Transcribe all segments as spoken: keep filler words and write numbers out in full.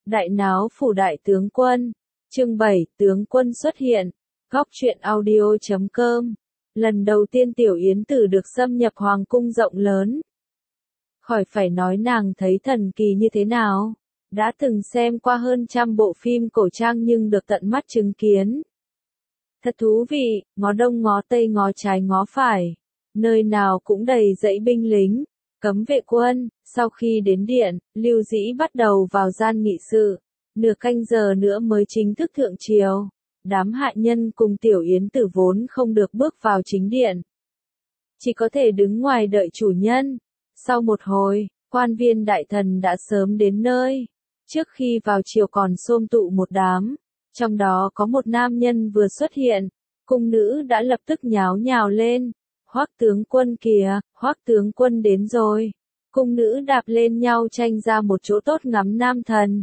Đại náo phủ đại tướng quân. Chương bảy, tướng quân xuất hiện. Góc truyện audio chấm com. Lần đầu tiên Tiểu Yến Tử được xâm nhập hoàng cung rộng lớn. Khỏi phải nói nàng thấy thần kỳ như thế nào. Đã từng xem qua hơn trăm bộ phim cổ trang nhưng được tận mắt chứng kiến. Thật thú vị, ngó đông ngó tây ngó trái ngó phải. Nơi nào cũng đầy dãy binh lính, cấm vệ quân. Sau khi đến điện, Lưu Dĩ bắt đầu vào gian nghị sự. Nửa canh giờ nữa mới chính thức thượng triều. Đám hạ nhân cùng Tiểu Yến Tử vốn không được bước vào chính điện. Chỉ có thể đứng ngoài đợi chủ nhân. Sau một hồi, quan viên đại thần đã sớm đến nơi. Trước khi vào triều còn xôm tụ một đám. Trong đó có một nam nhân vừa xuất hiện. Cung nữ đã lập tức nháo nhào lên. Hoắc tướng quân kìa, Hoắc tướng quân đến rồi. Cung nữ đạp lên nhau tranh ra một chỗ tốt ngắm nam thần.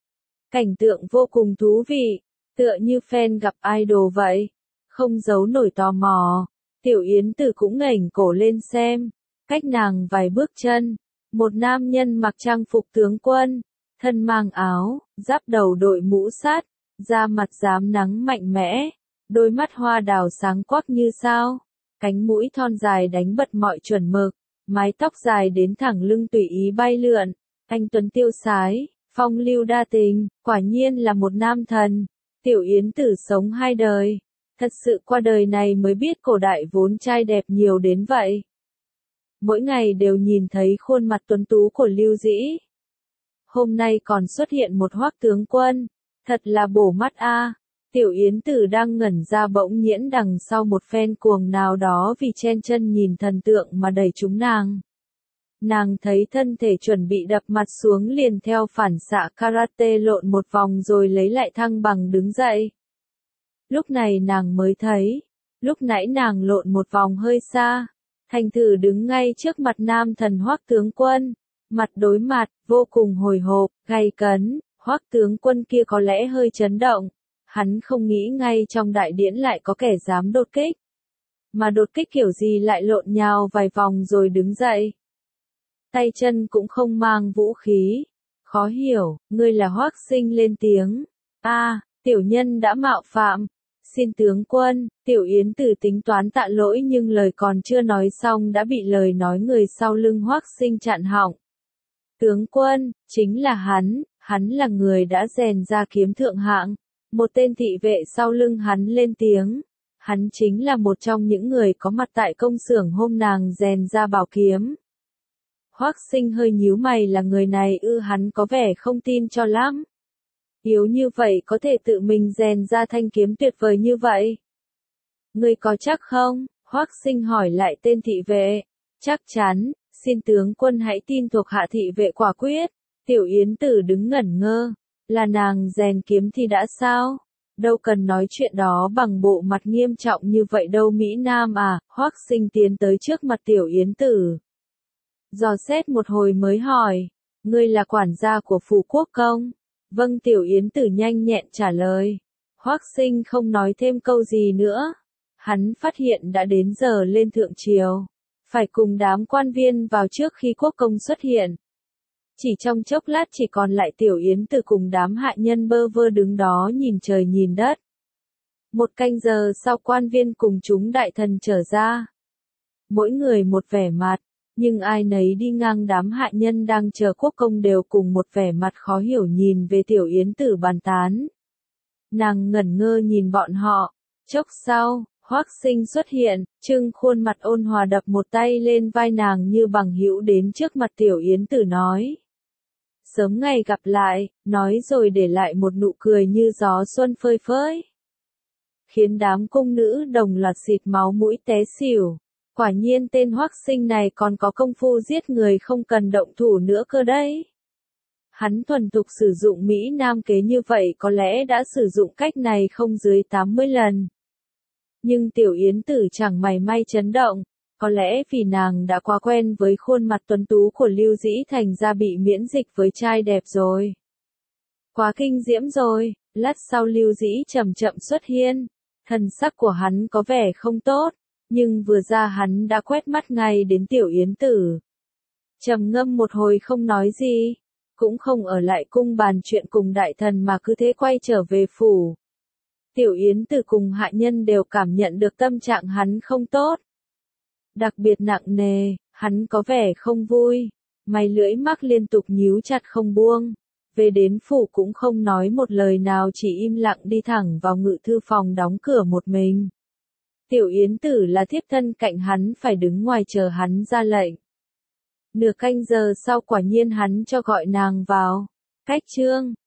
Cảnh tượng vô cùng thú vị, tựa như fan gặp idol vậy. Không giấu nổi tò mò. Tiểu Yến Tử cũng ngẩng cổ lên xem. Cách nàng vài bước chân, một nam nhân mặc trang phục tướng quân, thân mang áo, giáp đầu đội mũ sắt, da mặt rám nắng mạnh mẽ, đôi mắt hoa đào sáng quắc như sao, cánh mũi thon dài đánh bật mọi chuẩn mực, mái tóc dài đến thẳng lưng tùy ý bay lượn, anh tuấn tiêu sái, phong lưu đa tình, quả nhiên là một nam thần. Tiểu Yến Tử sống hai đời, thật sự qua đời này mới biết cổ đại vốn trai đẹp nhiều đến vậy. Mỗi ngày đều nhìn thấy khuôn mặt tuấn tú của Lưu Dĩ. Hôm nay còn xuất hiện một Hoắc tướng quân, thật là bổ mắt a. À. Tiểu Yến Tử đang ngẩn ra bỗng nhiễn đằng sau một phen cuồng nào đó vì chen chân nhìn thần tượng mà đẩy trúng nàng. Nàng thấy thân thể chuẩn bị đập mặt xuống liền theo phản xạ karate lộn một vòng rồi lấy lại thăng bằng đứng dậy. Lúc này nàng mới thấy, lúc nãy nàng lộn một vòng hơi xa. Thành thử đứng ngay trước mặt nam thần Hoắc tướng quân, mặt đối mặt, vô cùng hồi hộp, gay cấn. Hoắc tướng quân kia có lẽ hơi chấn động, hắn không nghĩ ngay trong đại điển lại có kẻ dám đột kích. Mà đột kích kiểu gì lại lộn nhào vài vòng rồi đứng dậy. Tay chân cũng không mang vũ khí. Khó hiểu, ngươi là Hoắc Sinh lên tiếng. A, à, tiểu nhân đã mạo phạm. Xin tướng quân, Tiểu Yến Tử tính toán tạ lỗi nhưng lời còn chưa nói xong đã bị lời nói người sau lưng Hoắc Sinh chặn họng. Tướng quân, chính là hắn, hắn là người đã rèn ra kiếm thượng hạng. Một tên thị vệ sau lưng hắn lên tiếng. Hắn chính là một trong những người có mặt tại công xưởng hôm nàng rèn ra bảo kiếm. Hoắc Sinh hơi nhíu mày, là người này ư? Hắn có vẻ không tin cho lắm. Yếu như vậy có thể tự mình rèn ra thanh kiếm tuyệt vời như vậy. Ngươi có chắc không? Hoắc Sinh hỏi lại tên thị vệ. Chắc chắn, xin tướng quân hãy tin thuộc hạ thị vệ quả quyết. Tiểu Yến Tử đứng ngẩn ngơ. Là nàng rèn kiếm thì đã sao? Đâu cần nói chuyện đó bằng bộ mặt nghiêm trọng như vậy đâu Mỹ Nam à. Hoắc Sinh tiến tới trước mặt Tiểu Yến Tử. Dò xét một hồi mới hỏi. Ngươi là quản gia của phủ quốc công? Vâng, Tiểu Yến Tử nhanh nhẹn trả lời. Hoắc Sinh không nói thêm câu gì nữa. Hắn phát hiện đã đến giờ lên thượng triều. Phải cùng đám quan viên vào trước khi quốc công xuất hiện. Chỉ trong chốc lát chỉ còn lại Tiểu Yến Tử cùng đám hạ nhân bơ vơ đứng đó nhìn trời nhìn đất. Một canh giờ sau quan viên cùng chúng đại thần trở ra. Mỗi người một vẻ mặt. Nhưng ai nấy đi ngang đám hạ nhân đang chờ quốc công đều cùng một vẻ mặt khó hiểu nhìn về Tiểu Yến Tử bàn tán. Nàng ngẩn ngơ nhìn bọn họ. Chốc sau, Hoắc Sinh xuất hiện, trưng khuôn mặt ôn hòa đập một tay lên vai nàng như bằng hữu đến trước mặt Tiểu Yến Tử nói. Sớm ngày gặp lại, nói rồi để lại một nụ cười như gió xuân phơi phới. Khiến đám cung nữ đồng loạt xịt máu mũi té xỉu. Quả nhiên tên Hoắc Sinh này còn có công phu giết người không cần động thủ nữa cơ đấy. Hắn thuần thục sử dụng Mỹ Nam kế như vậy có lẽ đã sử dụng cách này không dưới tám mươi lần. Nhưng Tiểu Yến Tử chẳng mảy may chấn động, có lẽ vì nàng đã quá quen với khuôn mặt tuấn tú của Lưu Dĩ thành ra bị miễn dịch với trai đẹp rồi. Quá kinh diễm rồi, lát sau Lưu Dĩ chậm chậm xuất hiện, thần sắc của hắn có vẻ không tốt. Nhưng vừa ra hắn đã quét mắt ngay đến Tiểu Yến Tử. Trầm ngâm một hồi không nói gì. cũng không ở lại cung bàn chuyện cùng đại thần mà cứ thế quay trở về phủ. Tiểu Yến Tử cùng hạ nhân đều cảm nhận được tâm trạng hắn không tốt. Đặc biệt nặng nề, hắn có vẻ không vui, mày lưỡi mắc liên tục nhíu chặt không buông. Về đến phủ cũng không nói một lời nào, chỉ im lặng đi thẳng vào ngự thư phòng đóng cửa một mình. Tiểu Yến Tử là thiếp thân cạnh hắn, phải đứng ngoài chờ hắn ra lệnh. Nửa canh giờ sau quả nhiên hắn cho gọi nàng vào. Cách trương,